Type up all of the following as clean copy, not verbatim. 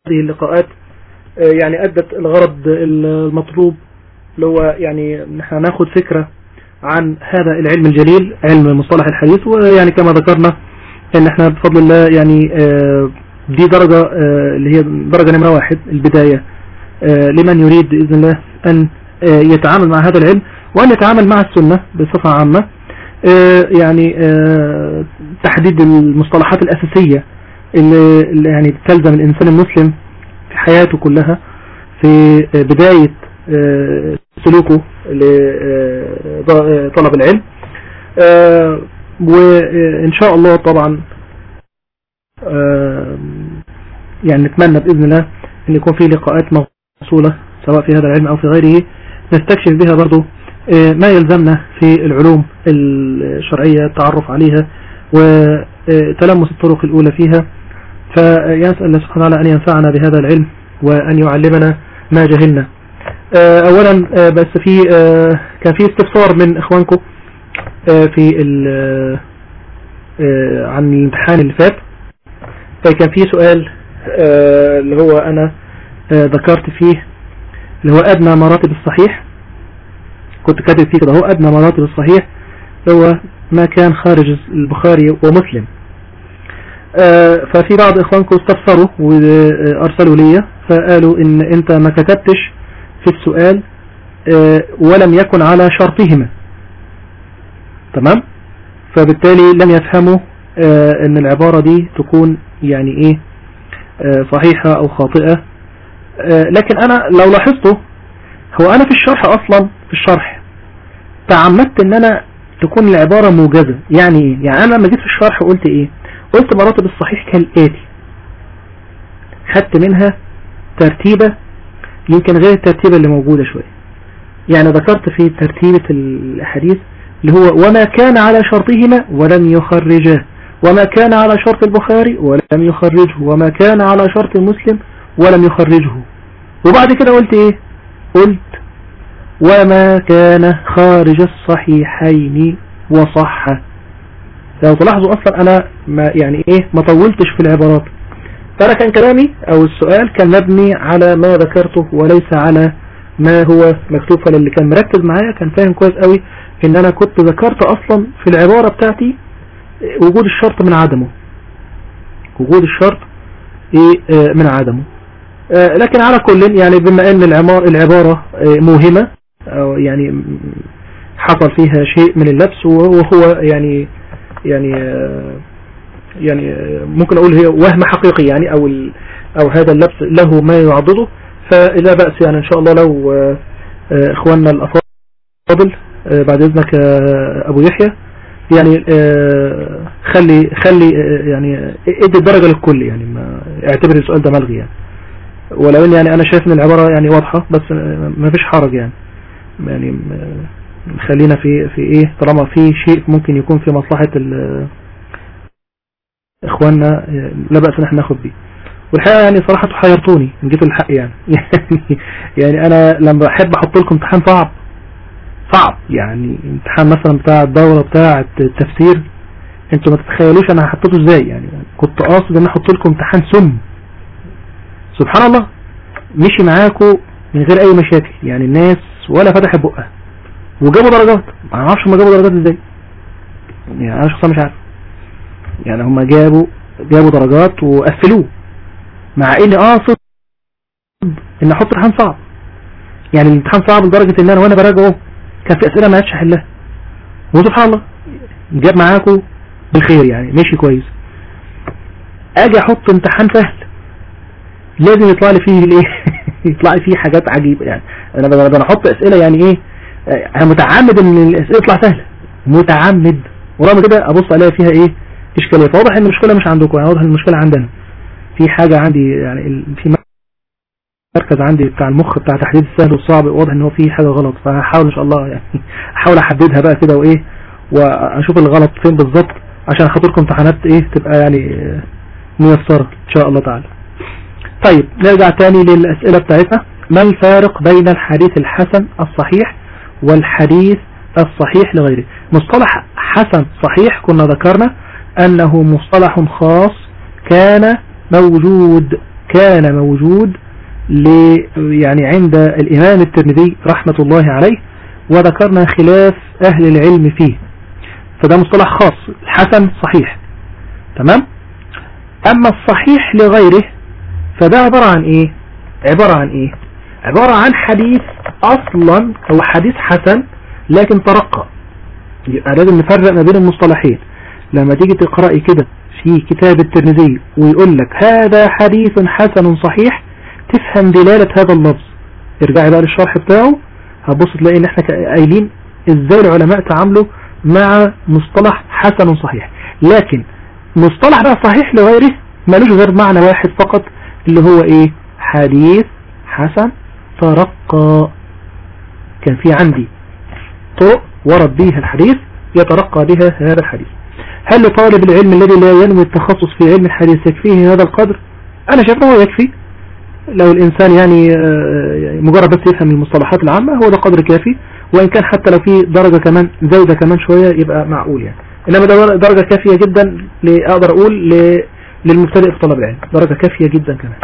اللقاءات يعني أدت الغرض المطلوب، اللي هو يعني نحن ناخد فكرة عن هذا العلم الجليل، علم مصطلح الحديث. ويعني كما ذكرنا ان احنا بفضل الله يعني دي درجة اللي هي درجة نمرة 1 البداية لمن يريد بإذن الله أن يتعامل مع هذا العلم وأن يتعامل مع السنة بصفة عامة. يعني تحديد المصطلحات الأساسية اللي يعني تلزم الإنسان المسلم في حياته كلها في بداية سلوكه لطلب العلم. وإن شاء الله طبعا يعني نتمنى بإذن الله أن يكون في لقاءات موصولة سواء في هذا العلم أو في غيره، نستكشف بها برضو ما يلزمنا في العلوم الشرعية، التعرف عليها وتلمس الطرق الأولى فيها. فيسأل الله سبحانه وتعالى أن ينفعنا بهذا العلم وأن يعلمنا ما جهلنا. أولا بس في كان في استفسار من إخوانكم في عن الامتحان اللي فات. كان في سؤال اللي هو أنا ذكرت فيه اللي هو أدنى مراتب الصحيح، كنت كاتب فيه كده هو أدنى مراتب الصحيح هو ما كان خارج البخاري ومسلم. ففي بعض إخوانكم استفسروا وأرسلوا لي فقالوا إن أنت ما كتبتش في السؤال ولم يكن على شرطهما، تمام؟ فبالتالي لم يفهموا إن العبارة دي تكون يعني إيه صحيحة أو خاطئة. لكن أنا لو لاحظته هو أنا في الشرح أصلا في الشرح تعمدت إن أنا تكون العبارة موجزة. يعني إيه؟ يعني أنا لما جيت في الشرح قلت إيه؟ قلت مراتب الصحيح كالآتي، خدت منها ترتيبة يمكن غير الترتيبة اللي موجودة شوية. يعني ذكرت في ترتيبة الحديث اللي هو وما كان على شرطهما ولم يخرجاه، وما كان على شرط البخاري ولم يخرجه، وما كان على شرط مسلم ولم يخرجه. وبعد كده قلت ايه؟ قلت وما كان خارج الصحيحين وصح. لو تلاحظوا اصلا انا ما يعني ايه ما طولتش في العبارات، فانا كان كلامي او السؤال كان مبني على ما ذكرته وليس على ما هو مكتوب. فاللي كان مركز معايا كان فاهم كويس قوي ان انا كنت ذكرت اصلا في العبارة بتاعتي وجود الشرط من عدمه، وجود الشرط ايه من عدمه. لكن على كل يعني بما ان العبارة موهمة او يعني حصل فيها شيء من اللبس وهو يعني ممكن اقول هي وهم حقيقي يعني او هذا اللبس له ما يعضده، فلا بأس يعني ان شاء الله لو اخواننا الافاضل بعد اذنك ابو يحيى يعني خلي يعني ادي الدرجة للكل، يعني ما اعتبر السؤال ده ملغي يعني. ولو ان يعني انا شايف ان العبارة يعني واضحة بس ما فيش حرج يعني خلينا في ايه طالما في شيء ممكن يكون في مصلحة اخواننا لا بأس ان احنا ناخد بيه. والحقيقة يعني صراحة حيرتوني ان جيتوا الحق يعني يعني انا لما بحب احط لكم امتحان صعب يعني امتحان مثلا بتاع الدورة بتاع التفسير، انتوا ما تتخيلوش انا حطيته ازاي. يعني كنت قاصد ان احط لكم امتحان سبحان الله مشي معاكم من غير اي مشاكل، يعني الناس ولا فتح بقها وجابوا درجات. ما اعرفش هم جابوا درجات ازاي، يعني انا شخصيا مش عارف. يعني هم جابوا درجات وقفلوه مع اني قاصد ان احط امتحان صعب. يعني الامتحان صعب لدرجة ان انا وانا براجعه كان في اسئلة ما عادش احلها، وسبحان الله جاب معاكم بالخير يعني ماشي كويس. اجي احط امتحان سهل لازم يطلع لي فيه الايه يطلع لي فيه حاجات عجيبة. يعني انا احط اسئلة يعني ايه انا متعمد ان الاسئلة تطلع سهلة متعمد، ورغم كده ابص الاقي فيها ايه اشكالية. فواضح ان المشكلة مش عندكم، يعني واضح ان المشكلة عندنا. في حاجة عندي يعني في مركز عندي بتاع المخ بتاع تحديد السهل والصعب، واضح ان هو في حاجة غلط. فهحاول ان شاء الله يعني احاول احددها بقى كده وايه واشوف الغلط فين بالظبط عشان اخاطركم امتحانات ايه تبقى يعني ميسرة ان شاء الله تعالى. طيب نرجع تاني للأسئلة بتاعتنا. ما الفارق بين الحديث الحسن الصحيح والحديث الصحيح لغيره؟ مصطلح حسن صحيح كنا ذكرنا أنه مصطلح خاص كان موجود كان موجود يعني عند الإمام الترمذي رحمة الله عليه، وذكرنا خلاف أهل العلم فيه، فده مصطلح خاص. الحسن صحيح، تمام. أما الصحيح لغيره فده عبارة عن إيه؟ عبارة عن حديث أصلا هو حديث حسن لكن ترقى. يبقى لازم نفرق ما بين المصطلحين. لما تيجي تقرأي كده في كتاب الترمذي ويقول لك هذا حديث حسن صحيح، تفهم دلالة هذا اللفظ. ارجعي بقى للشرح بتاعه، هتبص تلاقي ان احنا قايلين ازاي العلماء تعاملوا مع مصطلح حسن صحيح. لكن مصطلح بقى صحيح لغيره ملوش غير معنى واحد فقط، اللي هو ايه؟ حديث حسن ترقى. كان في عندي طرق ورد بها الحديث يترقى بها هذا الحديث. هل لطالب العلم الذي لا ينوي التخصص في علم الحديث يكفيه هذا القدر؟ انا شايف انه يكفي. لو الانسان يعني مجرد بس يفهم المصطلحات العامة هو ده قدر كافي، وان كان حتى لو في درجة كمان زايدة كمان شوية يبقى معقول يعني. انما ده درجة كافية جدا، اقدر اقول للمبتدئ في طلب العلم درجة كافية جدا كمان.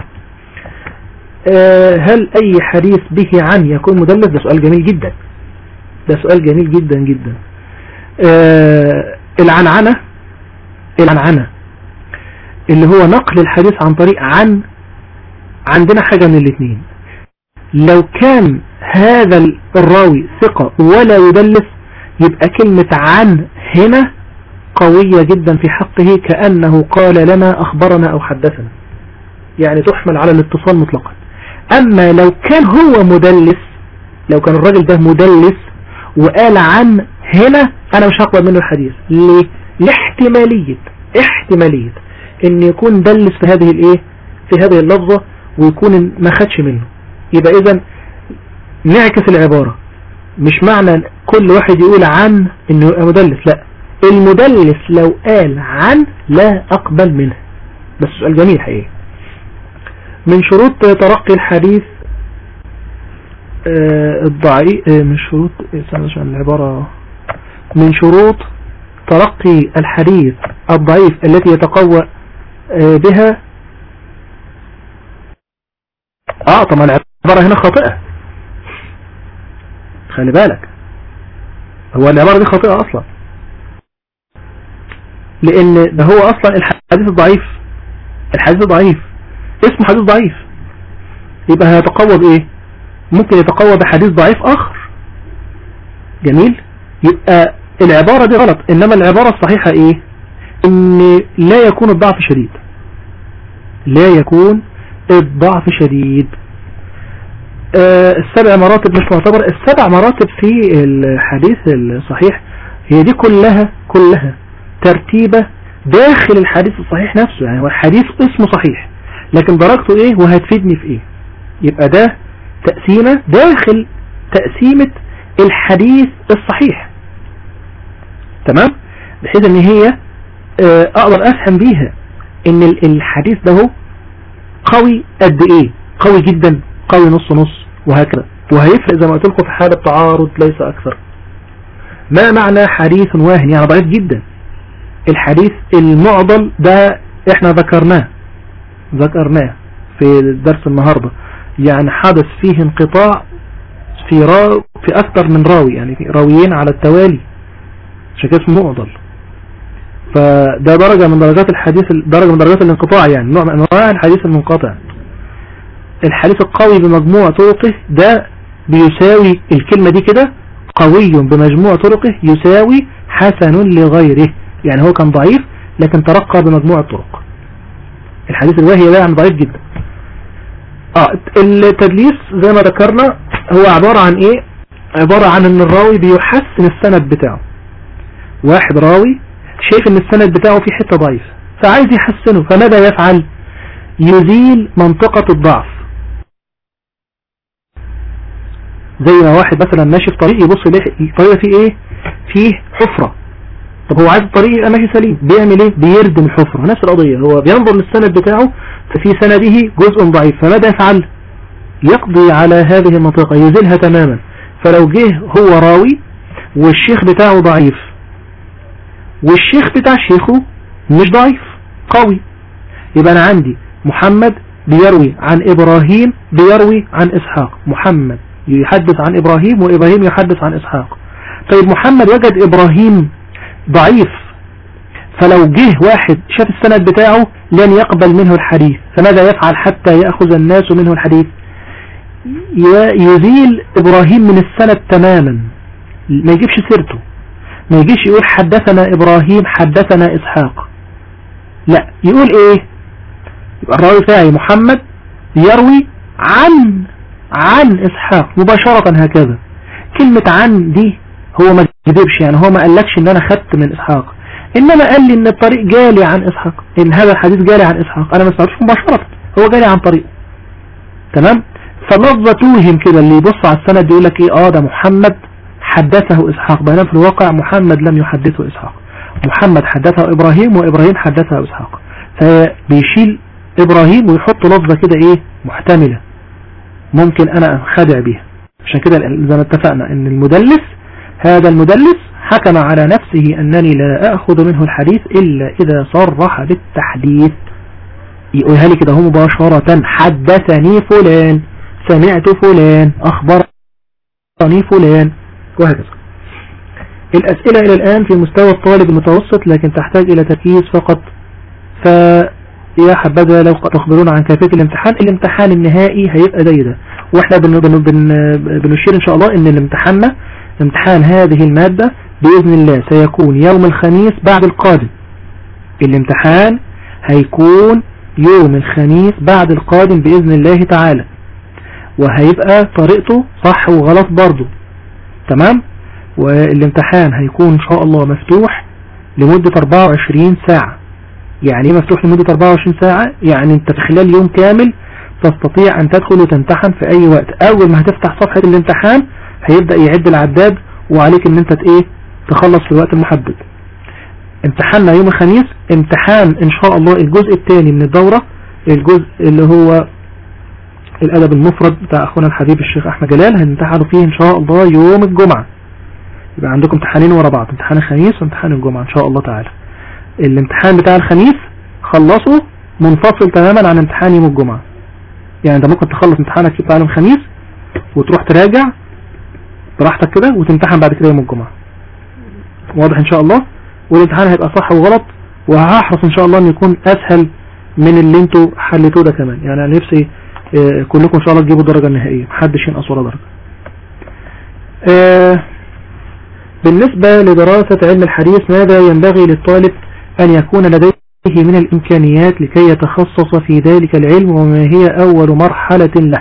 هل اي حديث به عن يكون مدلس؟ ده سؤال جميل جدا، ده سؤال جميل جدا جدا. العنعنة اللي هو نقل الحديث عن طريق عن، عندنا حاجة من الاثنين. لو كان هذا الراوي ثقة ولا يدلس يبقى كلمة عن هنا قوية جدا في حقه، كأنه قال لنا أخبرنا أو حدثنا، يعني تحمل على الاتصال مطلقا. أما لو كان هو مدلس، لو كان الراجل ده مدلس وقال عن هنا، أنا مش هقبل منه الحديث. ليه؟ احتمالية إن يكون دلس في هذه الإيه، في هذه اللفظة، ويكون ما خدش منه. يبقى إذن نعكس العبارة، مش معنى كل واحد يقول عن إنه يبقى مدلس، لا، المدلس لو قال عن لا أقبل منه. بس سؤال جميل حقيقي. من شروط ترقي الحديث الضعيف، من شروط العبارة، من شروط ترقي الحديث الضعيف التي يتقوى بها. طبعا العبارة هنا خاطئة، خلي بالك، هو العبارة دي خاطئة أصلا، لأن ده هو أصلا الحديث الضعيف اسمه حديث ضعيف، يبقى هيتقوى بإيه؟ ممكن يتقوى بحديث ضعيف آخر. جميل. يبقى العبارة دي غلط، إنما العبارة الصحيحة إيه؟ إن لا يكون الضعف شديد، لا يكون الضعف شديد. السبع مراتب مش معتبر. السبع مراتب في الحديث الصحيح هي دي كلها ترتيبة داخل الحديث الصحيح نفسه. يعني هو الحديث اسمه صحيح لكن درجته ايه وهتفيدني في ايه. يبقى ده تقسيمة داخل تقسيمة الحديث الصحيح، تمام، بحيث ان هي اقدر افهم بيها ان الحديث ده هو قوي قد ايه، قوي جدا، قوي نص وهكذا. وهيفرق زي ما قلت لكم في حالة تعارض ليس اكثر. ما معنى حديث واهن؟ يعني ضعيف جدا. الحديث المعضل ده احنا ذكرناه في درس النهاردة، يعني حدث فيه انقطاع في اكثر من راوي، يعني في راويين على التوالي، عشان كده اسمه معضل. فده درجة من درجات الحديث، درجة من درجات الانقطاع، يعني نوع من انواع الحديث المنقطع. الحديث القوي بمجموع طرقه ده بيساوي الكلمة دي كده، قوي بمجموع طرقه يساوي حسن لغيره. يعني هو كان ضعيف لكن ترقى بمجموع الطرق. الحديث الواهي ده يعني ضعيف جدا. التدليس زي ما ذكرنا هو عبارة عن ايه؟ عبارة عن ان الراوي بيحسن السند بتاعه. واحد راوي شايف ان السند بتاعه في حتة ضعيف فعايز يحسنه، فماذا يفعل؟ يزيل منطقة الضعف. زي ما واحد مثلا ماشي في طريق يبص يلاقي الطريق فيه ايه؟ فيه حفرة. طب هو عايز الطريق يبقى ماشي سليم، بيعمل ايه؟ بيردم الحفرة. نفس القضية، هو بينظر للسند بتاعه ففي سنده جزء ضعيف، فماذا يفعل؟ يقضي على هذه المنطقة، يزيلها تماما. فلو جه هو راوي والشيخ بتاعه ضعيف والشيخ بتاع شيخه مش ضعيف، قوي، يبقى انا عندي محمد بيروي عن إبراهيم بيروي عن إسحاق. محمد يحدث عن إبراهيم وإبراهيم يحدث عن إسحاق. طيب محمد وجد إبراهيم ضعيف، فلو جه واحد شاف السند بتاعه لن يقبل منه الحديث، فماذا يفعل حتى يأخذ الناس منه الحديث؟ يزيل إبراهيم من السند تماما، ما يجيبش سيرته، ما يجيش يقول حدثنا إبراهيم حدثنا إسحاق، لا يقول إيه؟ يبقى الراوي بتاعي محمد يروي عن إسحاق مباشرة هكذا. كلمة عن دي هو ما كذبش، يعني هو ما قالكش ان انا خدت من إسحاق، انما قال لي ان الطريق جالي عن إسحاق، ان هذا الحديث جالي عن إسحاق، انا ما استعرفش مباشرة، هو جالي عن طريقه. تمام. فلفظة توهم كده، اللي يبص على السند يقول لك ايه، ده محمد حدثه إسحاق، بينما في الواقع محمد لم يحدثه إسحاق، محمد حدثه إبراهيم وإبراهيم حدثه إسحاق، فبيشيل إبراهيم ويحط لفظة كده ايه محتملة ممكن انا خادع بيها. عشان كده زي ما اتفقنا ان المدلس، هذا المدلس حكم على نفسه أنني لا أخذ منه الحديث إلا إذا صرح بالتحديث، يقولها لي كده هو مباشرة، حدثني فلان، سمعت فلان، أخبرني فلان، وهكذا. الأسئلة إلى الآن في مستوى الطالب المتوسط، لكن تحتاج إلى تركيز فقط. فيا حبذا لو تخبرون عن كيفية الامتحان. الامتحان النهائي هيبقى زي ده، واحنا بنشير إن شاء الله إن الامتحان امتحان هذه المادة بإذن الله سيكون يوم الخميس بعد القادم. الامتحان هيكون يوم الخميس بعد القادم بإذن الله تعالى، وهيبقى طريقته صح وغلط برضو. تمام. والامتحان هيكون إن شاء الله مفتوح لمدة 24 ساعة. يعني ايه مفتوح لمدة 24 ساعة؟ يعني انت في خلال يوم كامل تستطيع ان تدخل وتمتحن في اي وقت. اول ما هتفتح صفحة الامتحان هيبدأ يعد العداد، وعليك ان انت تخلص في الوقت المحدد. امتحاننا يوم الخميس. امتحان ان شاء الله الجزء الثاني من الدورة، الجزء اللي هو الادب المفرد بتاع اخونا الحبيب الشيخ احمد جلال، هنمتحنوا فيه ان شاء الله يوم الجمعة. يبقى عندكم امتحانين ورا بعض، امتحان الخميس وامتحان الجمعة ان شاء الله تعالى. الامتحان بتاع الخميس خلصه منفصل تماما عن امتحان يوم الجمعة. يعني انت ممكن تخلص امتحانك بتاع يوم الخميس وتروح تراجع براحتك كده وتمتحن بعد كده يوم الجمعة. واضح ان شاء الله. والامتحان هيبقى صح وغلط، وهحرص ان شاء الله ان يكون اسهل من اللي انتوا حلتوه ده كمان. يعني انا نفسي كلكم ان شاء الله تجيبوا الدرجة النهائية، محدش ينقص ولا درجة. بالنسبة لدراسة علم الحديث، ماذا ينبغي للطالب أن يكون لديه من الإمكانيات لكي يتخصص في ذلك العلم، وما هي أول مرحلة له؟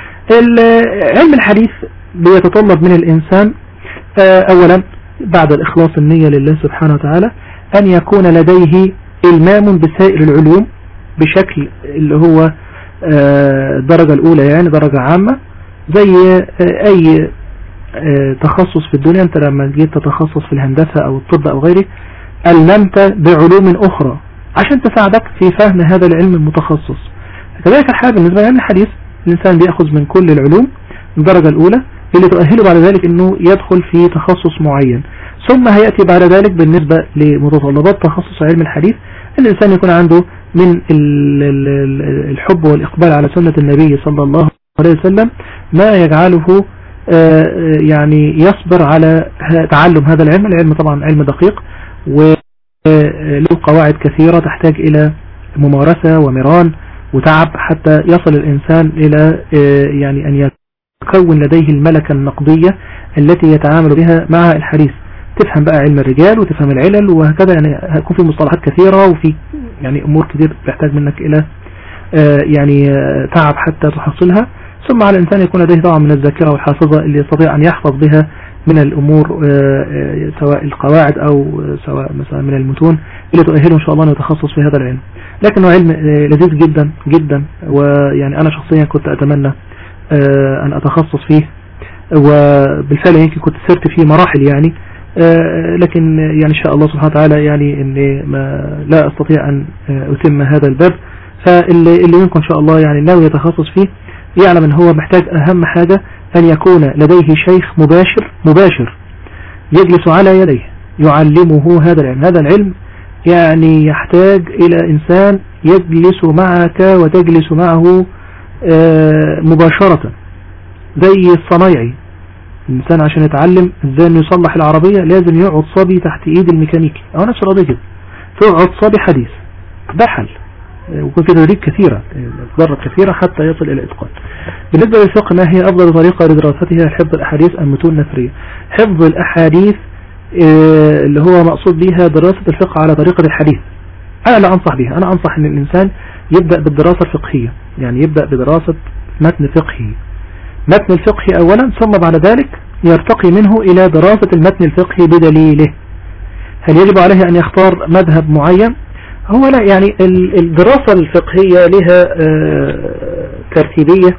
علم الحديث بيتطلب من الإنسان أولا بعد الإخلاص النية لله سبحانه وتعالى أن يكون لديه إلمام بسائر العلوم بشكل اللي هو الدرجة الأولى، يعني درجة عامة زي أي تخصص في الدنيا. أنت لما جيت تتخصص في الهندسة أو الطب أو غيره ألممت بعلوم أخرى عشان تساعدك في فهم هذا العلم المتخصص. كذلك الحال بالنسبة لعلم الحديث، الإنسان بيأخذ من كل العلوم الدرجة الأولى اللي تؤهله بعد ذلك أنه يدخل في تخصص معين. ثم هيأتي بعد ذلك بالنسبة لمتطلبات تخصص علم الحديث الإنسان يكون عنده من الحب والإقبال على سنة النبي صلى الله عليه وسلم ما يجعله يعني يصبر على تعلم هذا العلم. العلم طبعا علم دقيق وله قواعد كثيرة تحتاج إلى ممارسة ومران وتعب حتى يصل الإنسان إلى يعني أن يكون لديه الملكة النقدية التي يتعامل بها مع الحديث. تفهم بقى علم الرجال وتفهم العلل وهكذا، يعني هيكون في مصطلحات كثيرة وفي يعني أمور كثير تحتاج منك إلى يعني تعب حتى تحصلها. ثم على الإنسان يكون لديه طبعا من الذاكرة والحافظة اللي يستطيع أن يحفظ بها من الأمور سواء القواعد أو سواء مثلا من المتون اللي تؤهله إن شاء الله أن يتخصص في هذا العلم. لكنه علم لذيذ جدا جدا، ويعني أنا شخصيا كنت أتمنى أن أتخصص فيه، وبالفعل يمكن كنت سرت فيه مراحل يعني، لكن يعني إن شاء الله سبحانه وتعالى يعني إني لا أستطيع أن أتم هذا الباب. فاللي منكم إن شاء الله يعني ناوي يتخصص فيه يعلم أن هو محتاج أهم حاجة أن يكون لديه شيخ مباشر يجلس على يديه يعلمه هذا العلم. هذا العلم يعني يحتاج إلى إنسان يجلس معك وتجلس معه مباشرة، زي الصنايعي. الإنسان عشان يتعلم ازاي انه يصلح العربية لازم يقعد صبي تحت ايد الميكانيكي، او نفس القضية كده، تقعد صبي حديث ده حل، وكل تدريب كثيرة، تدرب كثيرة حتى يصل الى اتقان. بالنسبة للفقه، ما هي افضل طريقة لدراستها؟ حفظ الاحاديث ام متون نثرية؟ حفظ الاحاديث اللي هو مقصود بها دراسة الفقه على طريقة الحديث، انا لا انصح بها. انا انصح ان الانسان يبدأ بالدراسة الفقهية، يعني يبدأ بدراسة متن فقهي، متن الفقه اولا، ثم بعد ذلك يرتقي منه الى دراسة المتن الفقهي بدليله. هل يجب عليه ان يختار مذهب معين؟ هو لا، يعني الدراسة الفقهية لها ترتيبية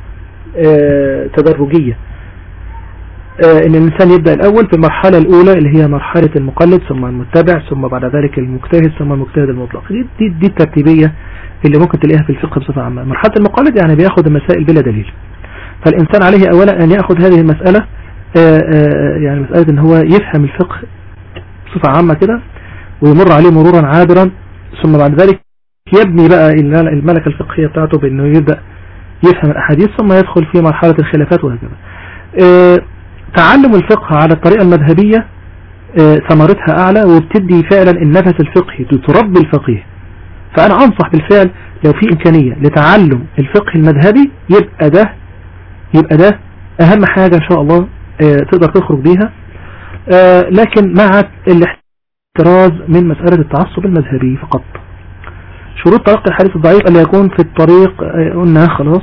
تدرجية، ان الانسان يبدأ الاول في المرحلة الاولى اللي هي مرحلة المقلد، ثم المتبع، ثم بعد ذلك المجتهد، ثم المجتهد المطلق. دي الترتيبية اللي ممكن تلاقيها في الفقه بصفة عامة. مرحلة المقلد يعني بياخد المسائل بلا دليل، فالإنسان عليه أولا أن يأخذ هذه المسألة، يعني مسألة أن هو يفهم الفقه بصفة عامة كده ويمر عليه مرورا عابرا، ثم بعد ذلك يبني بقى الملكة الفقهية بتاعته بأنه يبدأ يفهم الأحاديث، ثم يدخل في مرحلة الخلافات وهكذا. تعلم الفقه على الطريقة المذهبية ثمرتها أعلى، وبتدي فعلا النفس الفقهي، تربي الفقيه. فأنا أنصح بالفعل لو في إمكانية لتعلم الفقه المذهبي يبقى ده أهم حاجة إن شاء الله تقدر تخرج بيها، لكن مع الاحتراز من مسألة التعصب المذهبي فقط. شروط تلقي الحديث الضعيف اللي يكون في الطريق، قلنا خلاص.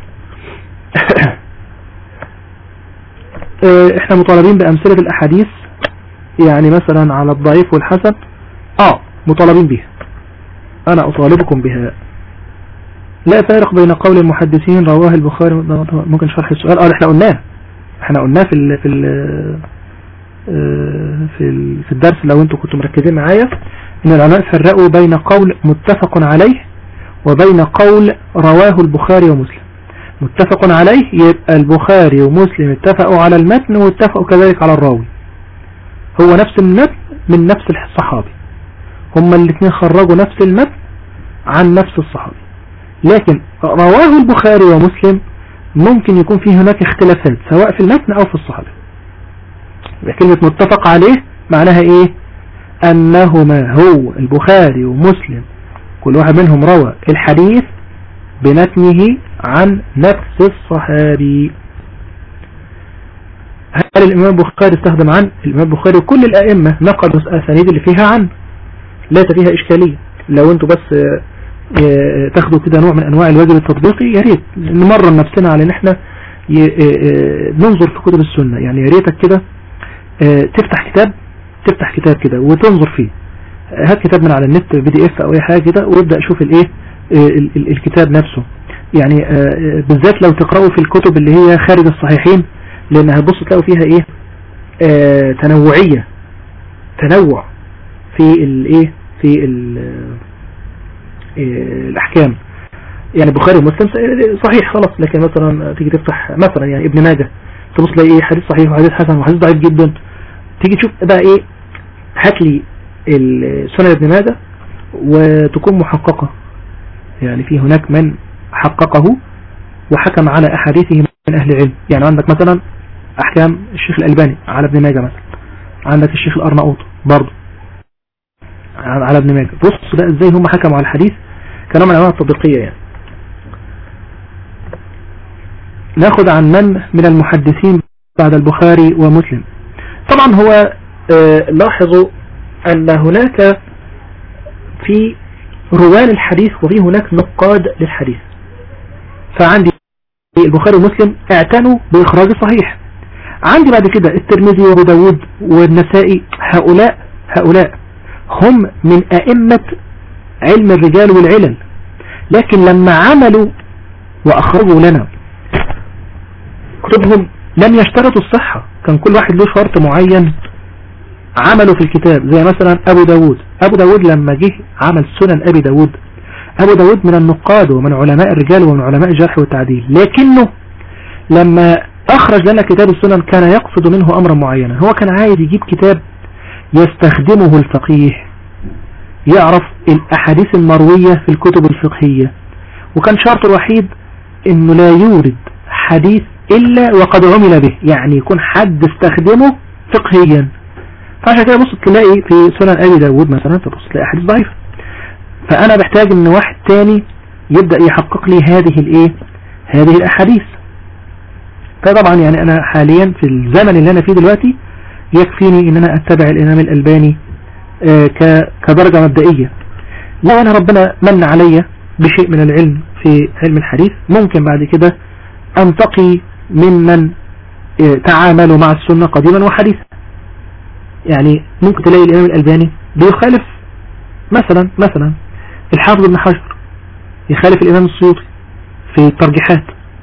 احنا مطالبين بأمثلة الأحاديث، يعني مثلا على الضعيف والحسن مطالبين بها، أنا أطالبكم بها. لا فارق بين قول المحدثين رواه البخاري. ممكن شرح السؤال؟ احنا قلناه في الدرس، لو انتم كنتم مركزين معايا، ان العلماء فرقوا بين قول متفق عليه وبين قول رواه البخاري ومسلم. متفق عليه يبقى البخاري ومسلم اتفقوا على المتن واتفقوا كذلك على الراوي، هو نفس المتن من نفس الصحابي، هما الاثنين خرجوا نفس المتن عن نفس الصحابي. لكن رواه البخاري ومسلم ممكن يكون فيه هناك اختلافات سواء في المتن او في الصحابة. كلمة متفق عليه معناها ايه؟ انهما هو البخاري ومسلم كل واحد منهم روى الحديث بمتنه عن نفس الصحابي. هل الامام البخاري استخدم عن؟ الامام البخاري وكل الائمة نقلوا الاسانيد اللي فيها عن، ليس فيها اشكالية. لو انتوا بس تاخدوا كده نوع من انواع الواجب التطبيقي، يا ريت نمرن نفسنا على ان احنا ننظر في كتب السنة. يعني يا ريتك كده تفتح كتاب كده وتنظر فيه. هات كتاب من على النت PDF او اي حاجة كده، وابدأ شوف الايه الكتاب نفسه. يعني بالذات لو تقرأوا في الكتب اللي هي خارج الصحيحين، لان هتبصوا تلاقوا فيها ايه تنوع في الايه في الأحكام. يعني بخاري ومسلم صحيح خلاص، لكن مثلا تيجي تفتح مثلا يعني ابن ماجه، تبص تلاقي ايه حديث صحيح وحديث حسن وحديث ضعيف جدا. تيجي تشوف بقى ايه، هات لي سنن ابن ماجه وتكون محققة، يعني في هناك من حققه وحكم على أحاديثه من أهل العلم. يعني عندك مثلا أحكام الشيخ الألباني على ابن ماجه مثلا، عندك الشيخ الأرناؤوط برضه على ابن ماجه. بص بقى ازاي هم حكموا على الحديث كنوع من انواع التطبيقية. يعني ناخد عن من المحدثين بعد البخاري ومسلم. طبعا هو لاحظوا ان هناك في روان الحديث وفي هناك نقاد للحديث. فعندي البخاري ومسلم اعتنوا بإخراج الصحيح. عندي بعد كده الترمذي وابو داود والنسائي، هؤلاء هم من أئمة علم الرجال والعلل، لكن لما عملوا وأخرجوا لنا كتبهم لم يشترطوا الصحة، كان كل واحد له شرط معين عملوا في الكتاب. زي مثلا أبو داود لما جه عمل سنن أبو داود من النقاد ومن علماء الرجال ومن علماء الجرح والتعديل، لكنه لما أخرج لنا كتاب السنن كان يقصد منه أمرا معينا. هو كان عايز يجيب كتاب يستخدمه الفقيه يعرف الأحاديث المروية في الكتب الفقهية، وكان شرط الوحيد انه لا يورد حديث الا وقد عمل به، يعني يكون حد استخدمه فقهيا. فعشان كده بص تلاقي في سنن ابي داود مثلا تبص تلاقي احاديث ضعيفة، فانا بحتاج ان واحد تاني يبدأ يحقق لي هذه الاحاديث. فطبعا يعني انا حاليا في الزمن اللي انا فيه دلوقتي يكفيني ان انا اتبع الامام الالباني كدرجة مبدئية. لو انا ربنا من علي بشيء من العلم في علم الحديث ممكن بعد كده انتقي ممن تعاملوا مع السنة قديما وحديثا. يعني ممكن تلاقي الامام الالباني بيخالف مثلا الحافظ ابن حجر، يخالف الامام السيوطي في الترجيحات.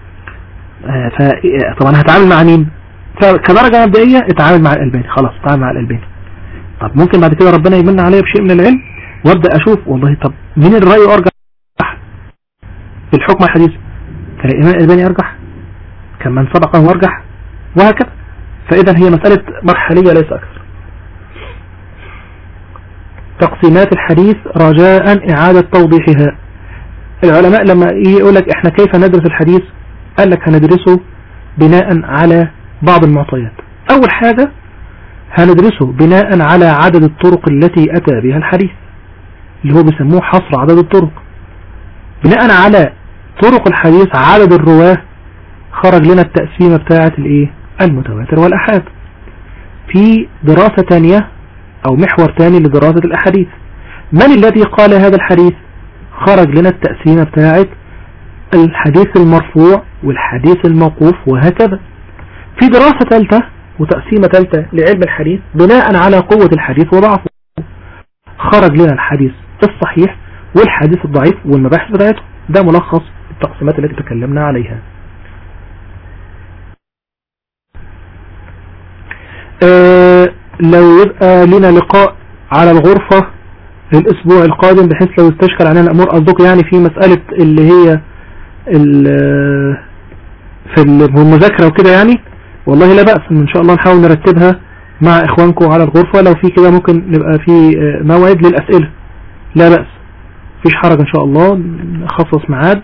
فطبعا هتعامل مع مين؟ فكدرجة مبدئية اتعامل مع الالباني، خلاص اتعامل مع الالباني. طب ممكن بعد كده ربنا يمن عليا بشيء من العلم وابدأ اشوف والله طب مين الرأي ارجح في الحكم الحديث؟ كان الامام الالباني ارجح، كان من سبقه ارجح، وهكذا. فاذا هي مسألة مرحلية ليس اكثر. تقسيمات الحديث رجاء اعادة توضيحها. العلماء لما يقول لك احنا كيف ندرس الحديث، قال لك هندرسه بناء على بعض المعطيات. اول حاجة هندرسه بناء على عدد الطرق التي اتى بها الحديث، اللي هو بيسموه حصر عدد الطرق. بناء على طرق الحديث عدد الرواه خرج لنا التقسيمة بتاعة المتواتر والأحاد. في دراسة تانية او محور تاني لدراسة الاحاديث، من الذي قال هذا الحديث؟ خرج لنا التقسيمة بتاعة الحديث المرفوع والحديث الموقوف وهكذا. في دراسة ثالثة وتقسيمة ثالثة لعلم الحديث بناء على قوة الحديث وضعفه، خرج لنا الحديث الصحيح والحديث الضعيف والمباحث بتاعته. ده ملخص التقسيمات التي تكلمنا عليها. لو يبقى لنا لقاء على الغرفة الاسبوع القادم بحيث لو استشكل علينا الامور قصدك يعني في مسألة اللي هي في المذاكرة وكده، يعني والله لا بأس ان شاء الله نحاول نرتبها مع اخوانكم على الغرفة. لو في كده ممكن نبقى في موعد للاسئلة، لا بأس، فيش حرج ان شاء الله. نخصص ميعاد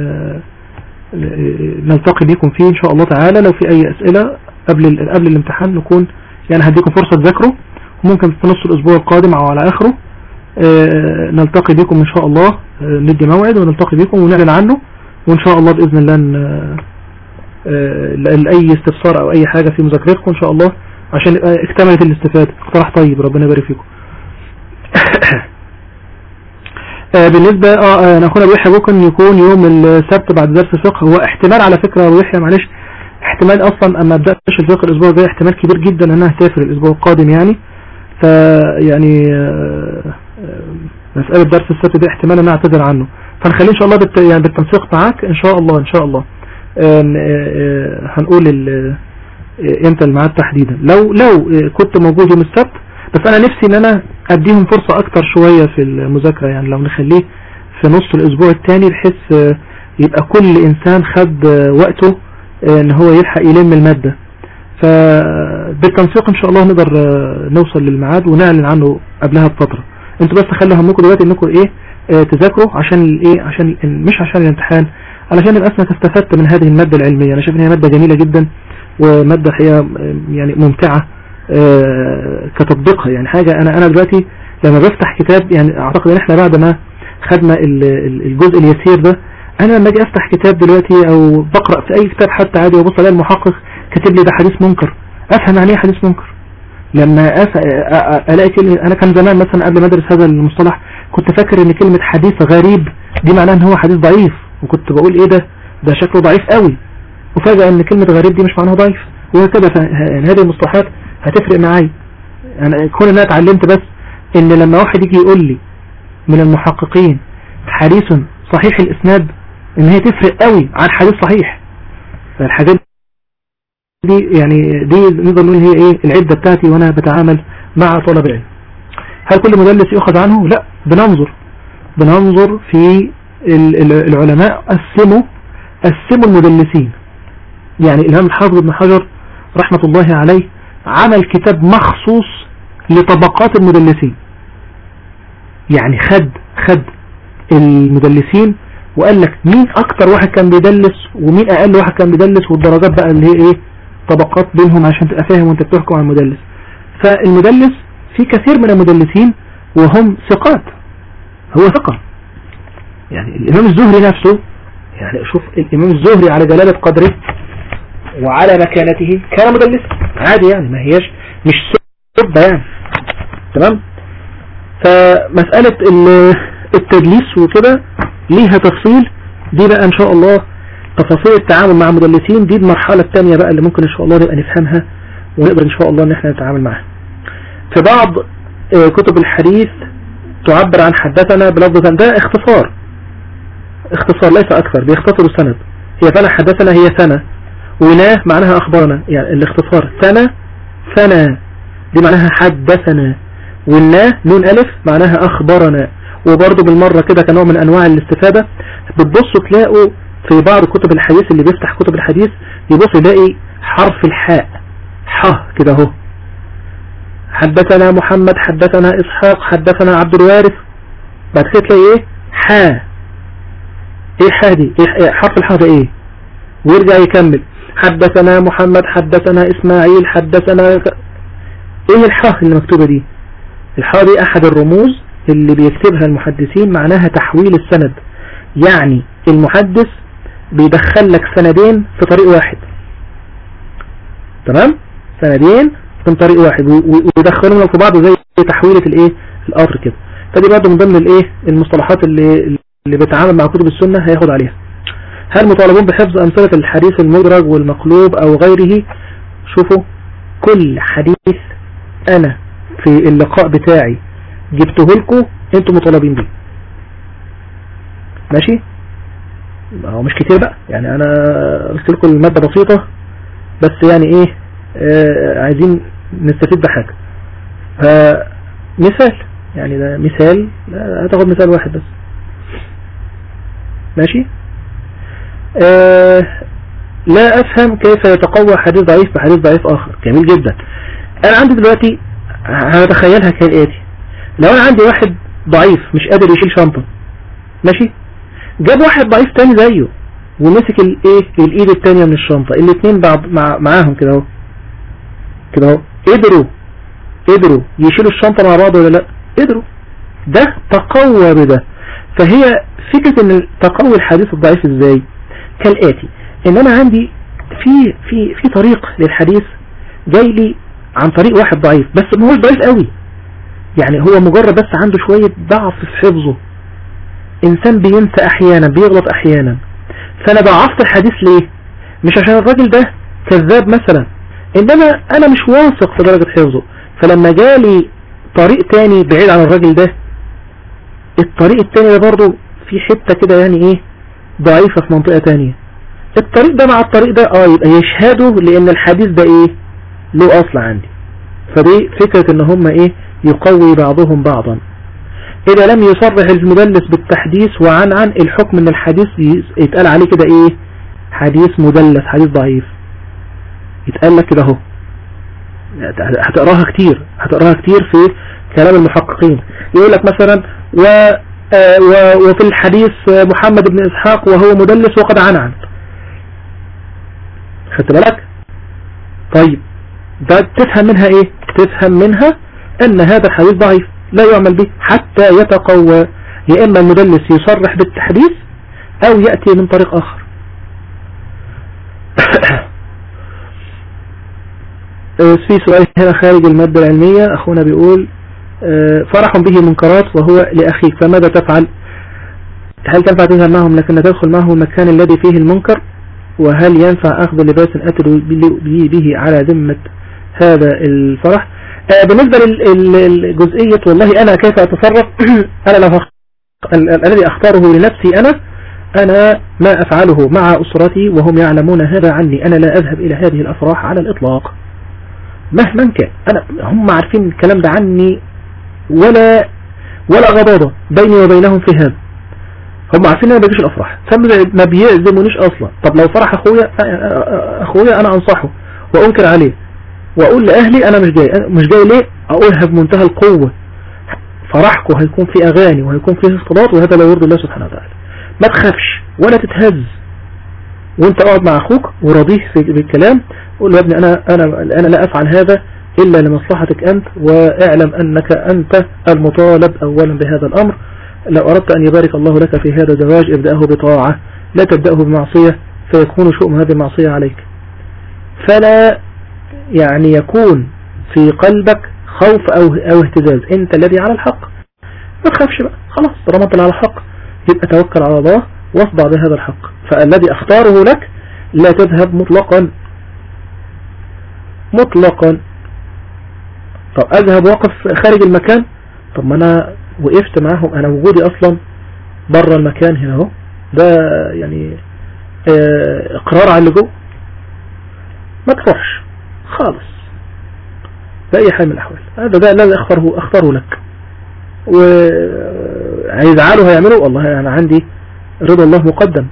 نلتقي بكم فيه ان شاء الله تعالى. لو في اي اسئلة قبل الامتحان نكون يعني هديكم فرصة تذاكروا، وممكن في نص الاسبوع القادم او على اخره نلتقي بكم ان شاء الله، ندي موعد ونلتقي بكم ونعلن عنه، وان شاء الله باذن الله اي استفسار او اي حاجة في مذاكرتكم ان شاء الله عشان اكتملت الاستفادة. اقتراح طيب، ربنا يبارك فيكم. بالنسبة اخونا ابو يحيى ممكن يكون يوم السبت بعد درس الفقه. هو احتمال على فكرة ابو يحيى معلش، احتمال اصلا اما ابدأش الفقه الاسبوع الجاي احتمال كبير جدا انها تسافر الاسبوع القادم يعني. فيعني مسألة درس السبت ده احتمال ان اعتذر عنه، فنخليه ان شاء الله يعني بالتنسيق معاك ان شاء الله هنقول امتى الميعاد تحديدا. لو كنت موجود يوم السبت، بس انا نفسي ان انا اديهم فرصة اكتر شوية في المذاكرة، يعني لو نخليه في نص الاسبوع الثاني بحيث يبقى كل انسان خد وقته ان هو يلحق يلم المادة. فبالتنسيق ان شاء الله نقدر نوصل للميعاد ونعلن عنه قبلها بفترة. انتوا بس خلوا همكم دلوقتي انكم تذاكروا عشان مش عشان الامتحان، علشان يبقى اسمك استفدت من هذه المادة العلمية. انا شايف ان هي مادة جميلة جدا ومادة حقيقة يعني ممتعة كتطبيقها. يعني حاجة انا دلوقتي لما بفتح كتاب، يعني اعتقد ان احنا بعد ما خدنا الجزء اليسير ده، انا لما اجي افتح كتاب دلوقتي او بقرأ في اي كتاب حتى عادي وابص على المحقق كاتب لي ده حديث منكر، افهم يعني ايه حديث منكر. لما الاقي كلمة، انا كان زمان مثلا قبل ما ادرس هذا المصطلح كنت فاكر ان كلمة حديث غريب دي معناها ان هو حديث ضعيف، وكنت بقول ايه ده شكله ضعيف قوي، وفجأة ان كلمة غريب دي مش معناها ضعيف، وهكذا. يعني هذه المصطلحات هتفرق معايا. انا كون ان انا اتعلمت بس ان لما واحد يجي يقول لي من المحققين حديث صحيح الاسناد، ان هي تفرق قوي عن حديث صحيح. فالحاجات دي يعني دي نقدر نقول هي العدة بتاعتي وانا بتعامل مع طلب العلم. هل كل مدلس يؤخذ عنه؟ لا، بننظر في العلماء قسموا المدلسين. يعني الإمام الحافظ ابن حجر رحمة الله عليه عمل كتاب مخصوص لطبقات المدلسين. يعني خد المدلسين وقال لك مين اكتر واحد كان بيدلس ومين اقل واحد كان بيدلس، والدرجات بقى اللي هي ايه طبقات بينهم عشان تبقى فاهم وانت بتحكم على المدلس. فالمدلس في كثير من المدلسين وهم ثقات، هو ثقة. يعني الامام الزهري نفسه، يعني شوف الامام الزهري على جلالة قدره وعلى مكانته كان مدلس عادي، يعني ما هياش مش سبة يعني. تمام. فمسألة التدليس وكده ليها تفصيل، دي بقى ان شاء الله تفاصيل التعامل مع المدلسين دي المرحلة الثانية بقى اللي ممكن ان شاء الله نبقى نفهمها ونقدر ان شاء الله ان احنا نتعامل معها. في بعض كتب الحديث تعبر عن حدثنا بلفظ ده اختصار ليس اكثر، بيختصروا السند. هي فعلا حدثنا هي سنة، وناه معناها اخبرنا، يعني الاختصار سنة دي معناها حدثنا، والناه نون الف معناها اخبرنا. وبرضه بالمرة كده كنوع من انواع الاستفادة بتبصوا تلاقوا في بعض كتب الحديث اللي بيفتح كتب الحديث يبص يلاقي حرف الحاء كده اهو، حدثنا محمد، حدثنا اسحاق، حدثنا عبد الوارث، بعد كده تلاقي ايه ايه حاء دي، إيه حرف الحاء ده ايه، ويرجع يكمل حدثنا محمد، حدثنا اسماعيل، حدثنا ايه الحاء اللي مكتوبة دي؟ الحاء دي احد الرموز اللي بيكتبها المحدثين معناها تحويل السند، يعني المحدث بيدخل لك سندين في طريق واحد. تمام، سندين من طريق واحد ويدخلهم لك في بعض زي تحويلة الايه القطر كده. فدي برضه من ضمن الايه المصطلحات اللي بيتعامل مع كتب السنة هياخد عليها. هل مطالبون بحفظ امثلة الحديث المدرج والمقلوب او غيره؟ شوفوا كل حديث انا في اللقاء بتاعي جبته لكم انتم مطالبين بيه، ماشي؟ هو مش كتير بقى يعني، انا قلت لكم المادة بسيطة بس يعني ايه عايزين نستفيد بحاجة. فمثال يعني ده مثال، هتاخد مثال واحد بس، ماشي؟ لا افهم كيف يتقوى حديث ضعيف بحديث ضعيف اخر. جميل جدا. انا عندي دلوقتي هتخيلها كالاتي: لو انا عندي واحد ضعيف مش قادر يشيل شنطة، ماشي، جاب واحد ضعيف تاني زيه ومسك الايد التانية من الشنطة، الاتنين معاهم كده اهو قدروا يشيلوا الشنطة مع بعض ولا لا؟ قدروا. ده تقوى بده. فهي فكرة ان تقوي الحديث الضعيف ازاي؟ كالاتي: ان انا عندي في طريق للحديث جاي لي عن طريق واحد ضعيف، بس ما هوش ضعيف قوي، يعني هو مجرد بس عنده شوية ضعف في حفظه، انسان بينسى احيانا، بيغلط احيانا. فانا ضعفت الحديث ليه؟ مش عشان الراجل ده كذاب مثلا، انما انا مش واثق في درجة حفظه. فلما جالي طريق تاني بعيد عن الراجل ده، الطريق التاني ده برضه في حتة كده يعني ايه ضعيفة في منطقة تانية، الطريق ده مع الطريق ده يبقى يشهدوا لان الحديث ده ايه له اصل عندي. فدي فكرة ان هم ايه يقوي بعضهم بعضا. اذا لم يصرح المدلس بالتحديث وعن الحكم ان الحديث يتقال عليه كده ايه حديث مدلس، حديث ضعيف، يتقال لك كده اهو. هتقراها كتير في كلام المحققين، يقول لك مثلا وفي الحديث محمد بن اسحاق وهو مدلس وقد عنعن. خدت بالك؟ طيب ده تفهم منها ايه؟ تفهم منها ان هذا الحديث ضعيف لا يعمل به حتى يتقوى، يا اما المدلس يصرح بالتحديث او يأتي من طريق اخر. في سؤال هنا خارج المادة العلمية، اخونا بيقول فرح به منكرات وهو لأخيك فماذا تفعل؟ هل تنفع تذهب معهم لكن تدخل معه المكان الذي فيه المنكر؟ وهل ينفع أخذ لباس أتوا به على ذمة هذا الفرح؟ بالنسبة للجزئية والله أنا كيف أتصرف أنا لو الذي أختاره لنفسي أنا ما أفعله مع أسرتي وهم يعلمون هذا عني. أنا لا أذهب إلى هذه الأفراح على الإطلاق مهما كان. هم عارفين الكلام ده عني ولا غضاضة بيني وبينهم في هذا. هم عارفين أنا ما بجيش الأفراح فما بيعزمونيش أصلا. طب لو فرح أخويا أنا أنصحه وأنكر عليه وأقول لأهلي أنا مش جاي ليه؟ أقولها بمنتهى القوة. فرحكم هيكون في أغاني وهيكون فيه اختلاط، وهذا لا يرضي الله سبحانه وتعالى. ما تخافش ولا تتهز، وانت اقعد مع اخوك وراضيه بالكلام، قول له يا ابني انا لا افعل هذا الا لمصلحتك انت، واعلم انك انت المطالب اولا بهذا الامر. لو اردت ان يبارك الله لك في هذا الزواج ابدأه بطاعة، لا تبدأه بمعصية فيكون شؤم هذه المعصية عليك. فلا يعني يكون في قلبك خوف او اهتزاز، انت الذي على الحق، ما تخافش بقى خلاص، طالما انت على الحق يبقى توكل على الله واصدع بهذا الحق. فالذي اختاره لك لا تذهب مطلقا. طب اذهب واقف خارج المكان؟ طب ما انا وقفت معهم، انا وجودي اصلا بره المكان هنا اهو، ده يعني اقرار على اللي جوه. ما تروحش خالص بأي حال من الأحوال. هذا ده الذي أختاره لك، وهيزعلوا هيعملوا، والله أنا عندي رضا الله مقدم،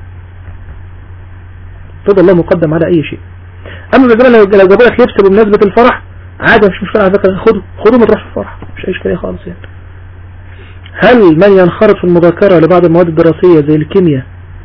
رضا الله مقدم على أي شيء. أما بالنسبة لو جابوا لك لبس بمناسبة الفرح عادة، مش مشكلة على فكرة، خدوا ما تروحش الفرح، مش أي إشكالية خالص يعني. هل من ينخرط في المذاكرة لبعض المواد الدراسية زي الكيمياء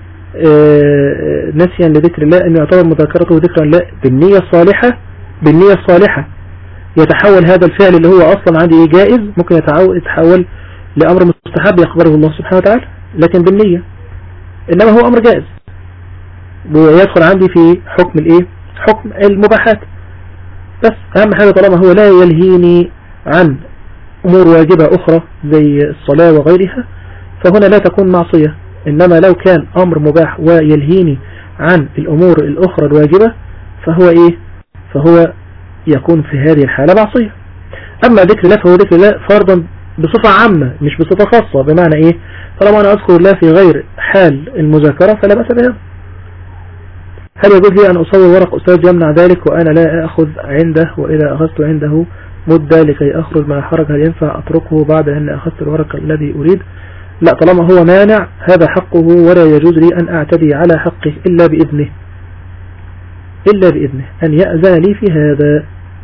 نسيا لذكر الله أن يعتبر مذاكرته ذكرا لا بالنية الصالحة؟ بالنية الصالحة يتحول هذا الفعل اللي هو أصلا عندي جائز، ممكن يتحول لأمر مستحب يقبله الله سبحانه وتعالى، لكن بالنية. إنما هو أمر جائز ويدخل عندي في حكم الإيه؟ حكم المباحات. بس أهم حاجة طالما هو لا يلهيني عن أمور واجبة أخرى زي الصلاة وغيرها فهنا لا تكون معصية. إنما لو كان أمر مباح ويلهيني عن الأمور الأخرى الواجبة فهو إيه؟ فهو يكون في هذه الحالة معصية. أما ذكر الله فهو ذكر الله فرضا بصفة عامة مش بصفة خاصة. بمعنى إيه؟ طالما أنا أذكر الله في غير حال المذاكرة فلا بأس بها. هل يجوز لي أن أصور ورق أستاذ يمنع ذلك وأنا لا أخذ عنده، وإذا أخذت عنده مدة لكي أخرج من الحرج هل ينفع أتركه بعد أن أخذت الورق الذي أريد؟ لا، طالما هو مانع هذا حقه، ولا يجوز لي أن أعتدي على حقه إلا بإذنه، أن يأذن لي في هذا.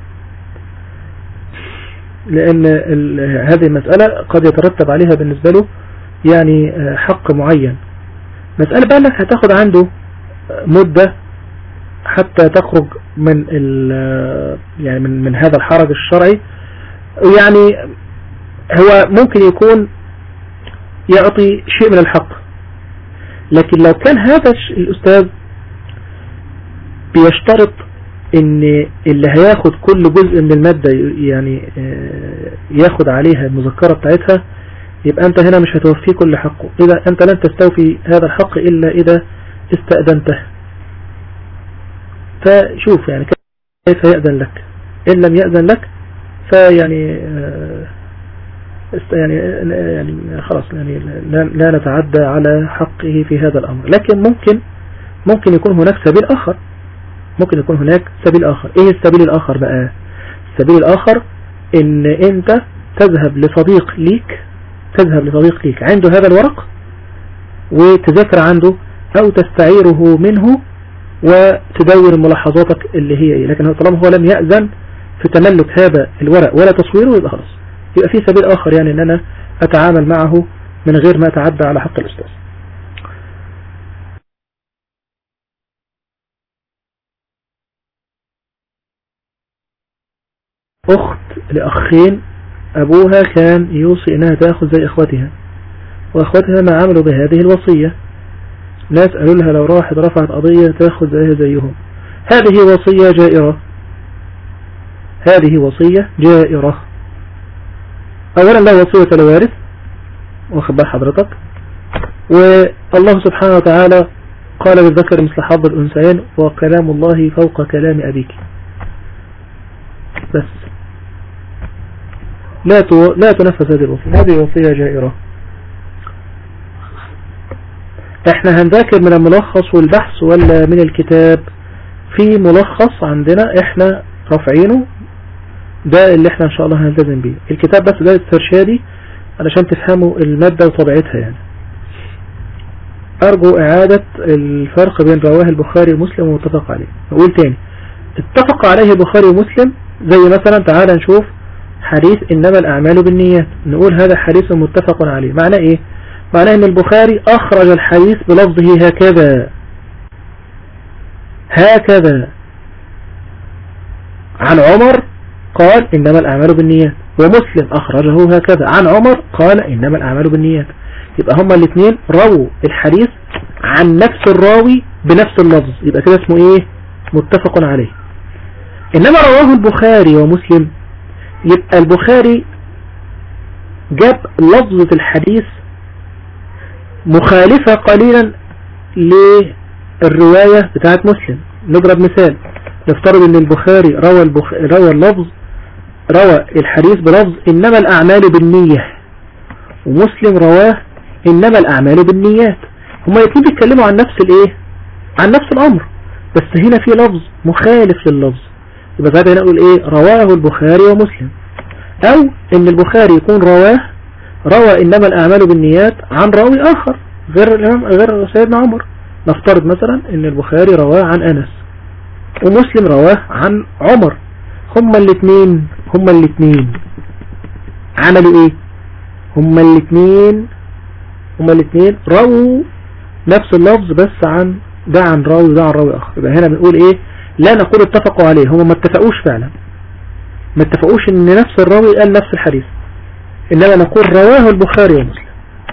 لأن هذه المسألة قد يترتب عليها بالنسبة له يعني حق معين. مسألة بقى لك هتاخد عنده مدة حتى تخرج من يعني من هذا الحرج الشرعي. يعني هو ممكن يكون يعطي شيء من الحق، لكن لو كان هذا الأستاذ بيشترط ان اللي هياخد كل جزء من المادة يعني ياخد عليها المذكرة بتاعتها، يبقى انت هنا مش هتوفيه كل حقه. اذا انت لن تستوفي هذا الحق الا اذا استأذنته. فشوف يعني كيف يأذن لك. ان لم يأذن لك فيعني يعني خلاص يعني لا نتعدى على حقه في هذا الامر. لكن ممكن يكون هناك سبيل اخر. ايه السبيل الاخر بقى؟ السبيل الاخر ان انت تذهب لصديق ليك عنده هذا الورق وتذاكر عنده او تستعيره منه وتدور ملاحظاتك اللي هي ايه. لكن طالما هو لم يأذن في تملك هذا الورق ولا تصويره يبقى خلاص، يبقى في سبيل اخر يعني ان انا اتعامل معه من غير ما اتعدى على حق الاستاذ. أخت لأخين أبوها كان يوصي إنها تأخذ زي أخواتها، وأخواتها ما عملوا بهذه الوصية. ناس قالوا لها لو راحت رفعت قضية تأخذ زيهم. هذه وصية جائرة. أولا لا وصية لوارث، واخد بال حضرتك، والله سبحانه وتعالى قال للذكر مثل حظ الأنثيين وكلام الله فوق كلام أبيك. بس لا تنفذ هذه الوصية، هذه وصية جائرة. احنا هنذاكر من الملخص والبحث ولا من الكتاب؟ في ملخص عندنا احنا رافعينه، ده اللي احنا ان شاء الله هنلتزم بيه. الكتاب بس ده استرشادي علشان تفهموا المادة وطبيعتها. يعني ارجو اعادة الفرق بين رواه البخاري ومسلم ومتفق عليه. نقول تاني، اتفق عليه البخاري ومسلم. زي مثلا تعال نشوف حديث إنما الأعمال بالنيات، نقول هذا حديث متفق عليه. معناه إيه؟ معناه إن البخاري أخرج الحديث بلفظه هكذا عن عمر قال إنما الأعمال بالنيات، ومسلم أخرجه هكذا عن عمر قال إنما الأعمال بالنيات. يبقى هما الاثنين رووا الحديث عن نفس الراوي بنفس اللفظ، يبقى كده اسمه إيه؟ متفق عليه. إنما رواه البخاري ومسلم، يبقى البخاري جاب لفظة الحديث مخالفة قليلا للرواية بتاعت مسلم. نضرب مثال، نفترض ان البخاري روى الحديث بلفظ إنما الأعمال بالنية، ومسلم رواه إنما الأعمال بالنيات. هما الاثنين بيتكلموا عن نفس الايه، عن نفس الأمر، بس هنا في لفظ مخالف لللفظ، يبقى هنا نقول ايه؟ رواه البخاري ومسلم. او ان البخاري يكون روى إنما الأعمال بالنيات عن راوي آخر غير سيدنا عمر. نفترض مثلا ان البخاري رواه عن أنس ومسلم رواه عن عمر. هما الاثنين عملوا ايه؟ هما الاثنين رووا نفس اللفظ، بس عن ده عن راوي وده عن راوي آخر. يبقى هنا بنقول ايه؟ لا نقول اتفقوا عليه، هما ما اتفقوش فعلا، ما اتفقوش ان نفس الراوي قال نفس الحديث، انما نقول رواه البخاري ومسلم.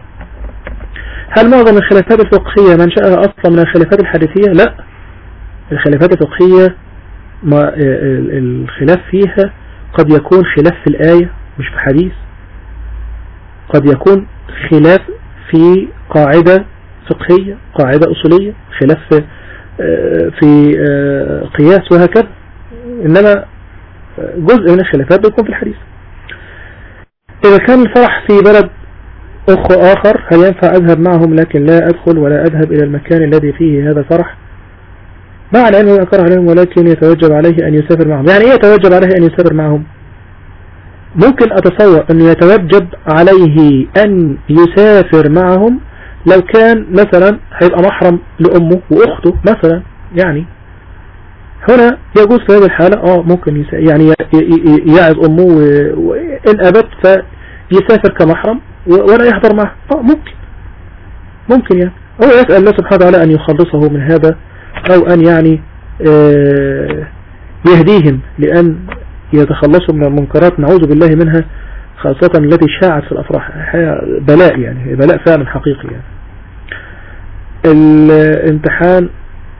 هل معظم الخلافات الفقهية منشأها أصلا من الخلافات الحديثية؟ لا، الخلافات الفقهية الخلاف فيها قد يكون خلاف في الآية مش في حديث، قد يكون خلاف في قاعدة فقهية، قاعدة أصولية، خلاف في قياس وهكذا، إنما جزء من الخلافات بيكون في الحديث. إذا كان الفرح في بلد آخر هل ينفع أذهب معهم لكن لا أدخل ولا أذهب إلى المكان الذي فيه هذا الفرح؟ مع العلم أكره عليهم ولكن يتوجب عليه أن يسافر معهم. يعني إيه يتوجب عليه أن يسافر معهم؟ ممكن أتصور أنه يتوجب عليه أن يسافر معهم لو كان مثلا هيبقى محرم لأمه وأخته مثلا، يعني هنا يجوز في هذه الحالة ممكن يعني يعز أمه، وإن أبت فيسافر كمحرم ولا يحضر معه. ممكن يعني هو يسأل الله سبحانه وتعالى أن يخلصه من هذا، أو أن يعني يهديهم لأن يتخلصوا من المنكرات نعوذ بالله منها، خاصة التي شاعت في الأفراح. بلاء يعني، بلاء فعلا حقيقي يعني. الامتحان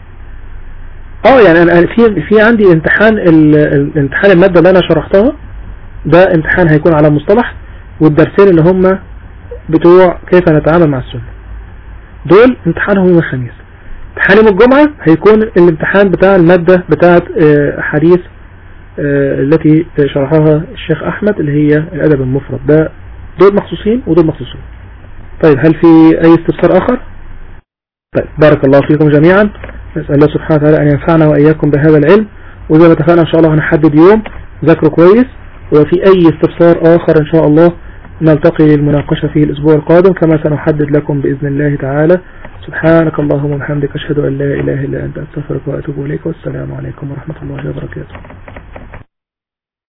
يعني أنا في عندي امتحان المادة اللي أنا شرحتها، ده امتحان هيكون على مصطلح، والدرسين اللي هم بتوع كيف نتعامل مع السنة دول امتحانهم يوم الخميس. امتحان يوم الجمعة هيكون الامتحان بتاع المادة بتاعت حديث التي شرحها الشيخ أحمد اللي هي الأدب المفرد. دول مخصوصين ودول مخصوصين. طيب هل في أي استفسار آخر؟ طيب بارك الله فيكم جميعا، نسأل الله سبحانه وتعالى أن ينفعنا وإياكم بهذا العلم، وإذا ما اتفقنا إن شاء الله هنحدد يوم ذاكره كويس، وفي أي استفسار آخر إن شاء الله نلتقي للمناقشة في الأسبوع القادم كما سنحدد لكم بإذن الله تعالى. سبحانك اللهم وبحمدك أشهد أن لا إله إلا أنت أستغفرك وأتوب إليك، والسلام عليكم ورحمة الله وبركاته.